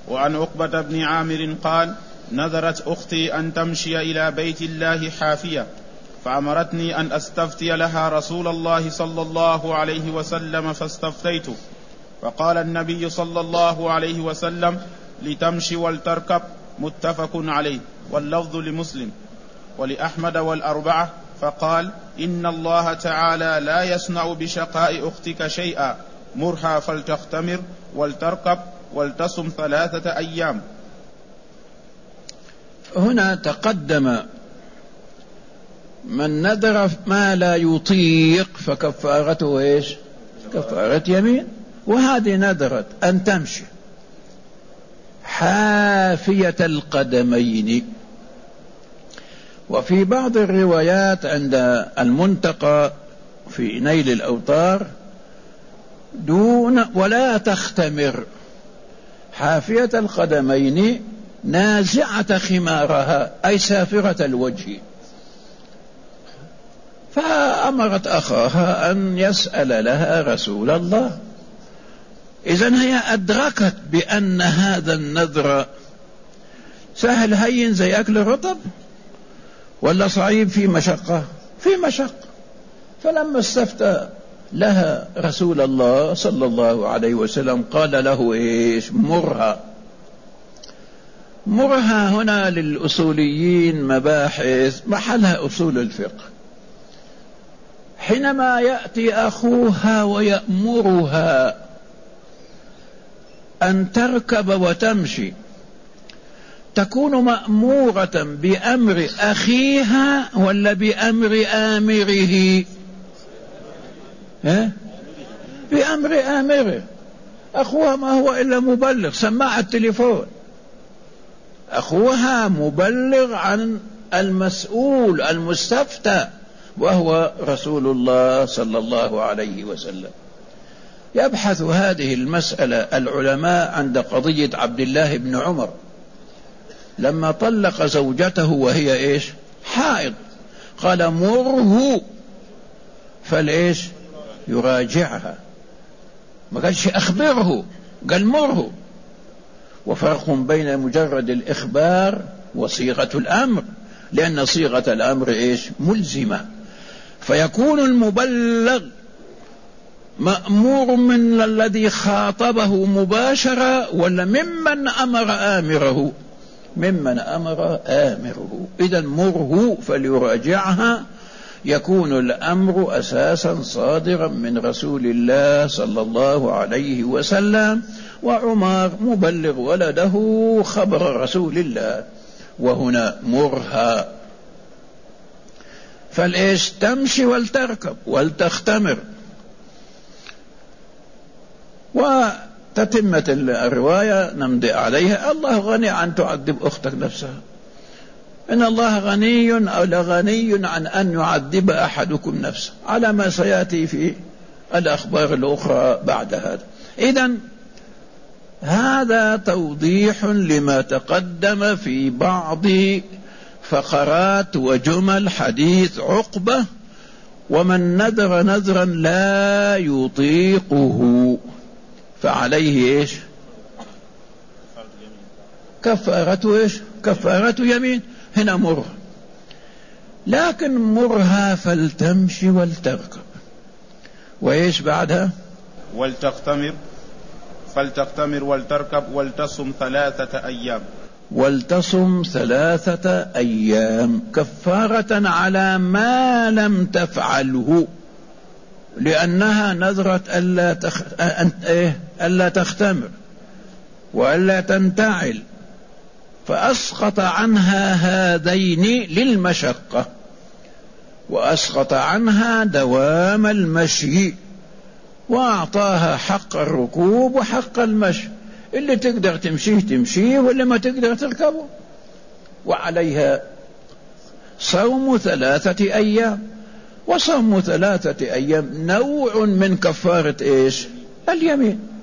وعن عقبة بن عامر قال: نذرت أختي أن تمشي إلى بيت الله حافية، فأمرتني أن أستفتي لها رسول الله صلى الله عليه وسلم، فاستفتيته، فقال النبي صلى الله عليه وسلم: لتمشي ولتركب. متفق عليه، واللفظ لمسلم ولأحمد والأربعة. فقال: إن الله تعالى لا يصنع بشقاء أختك شيئا، مرها فلتختمر ولتركب ولتصم 3 أيام. هنا تقدم من نذر ما لا يطيق فكفارته ايش؟ كفارة يمين. وهذه نذرت أن تمشي حافية القدمين. وفي بعض الروايات عند المنتقى في نيل الأوطار دون ولا تختمر، حافية القدمين نازعة خمارها أي سافرة الوجه. فأمرت أخاها أن يسأل لها رسول الله. إذن هي أدركت بأن هذا النذر سهل هين زي أكل الرطب ولا صعيب في مشقة؟ في مشقة. فلما استفتى لها رسول الله صلى الله عليه وسلم قال له إيش؟ مرها. مرها هنا للأصوليين مباحث محلها أصول الفقه. حينما يأتي أخوها ويأمرها أن تركب وتمشي تكون مأمورة بأمر أخيها ولا بأمر آمره؟ بأمر آمره. أخوها ما هو إلا مبلغ، سماعة التليفون. أخوها مبلغ عن المسؤول المستفتى وهو رسول الله صلى الله عليه وسلم. يبحث هذه المسألة العلماء عند قضية عبد الله بن عمر لما طلق زوجته وهي إيش؟ حائض. قال: مره فالإيش؟ يراجعها. ما قالش أخبره، قال مره. وفرق بين مجرد الإخبار وصيغة الأمر، لأن صيغة الأمر إيش؟ ملزمة. فيكون المبلغ مأمور من الذي خاطبه مباشرة ولا ممن أمر آمره؟ ممن أمر آمره. إذن مره فليراجعها. يكون الأمر أساسا صادرا من رسول الله صلى الله عليه وسلم، وعمر مبلغ ولده خبر رسول الله. وهنا مرها فالإيش؟ تمشي ولتركب ولتختمر. وتتمة الرواية نمضي عليها: الله غني عن تعذب أختك نفسها، إن الله غني أو لغني عن أن يعذب أحدكم نفسه، على ما سيأتي في الأخبار الأخرى بعد هذا. إذن هذا توضيح لما تقدم في بعض فقرات وجمل حديث عقبة: ومن نذر نذرا لا يطيقه فعليه إيش؟ كفارته إيش؟ كفارة يمين. هنا مرها، لكن مرها فلتمشي ولتركب. وإيش بعدها؟ فلتختمر ولتركب ولتصم 3 أيام. ولتصم 3 أيام كفارة على ما لم تفعله، لأنها نذرت ألا تختمر وألا تنتعل، فأسقط عنها هذين للمشقة، وأسقط عنها دوام المشي، وأعطاها حق الركوب وحق المشي. اللي تقدر تمشيه تمشيه، واللي ما تقدر تركبه. وعليها صوم 3 أيام. وصوم 3 أيام نوع من كفارة إيش؟ اليمين.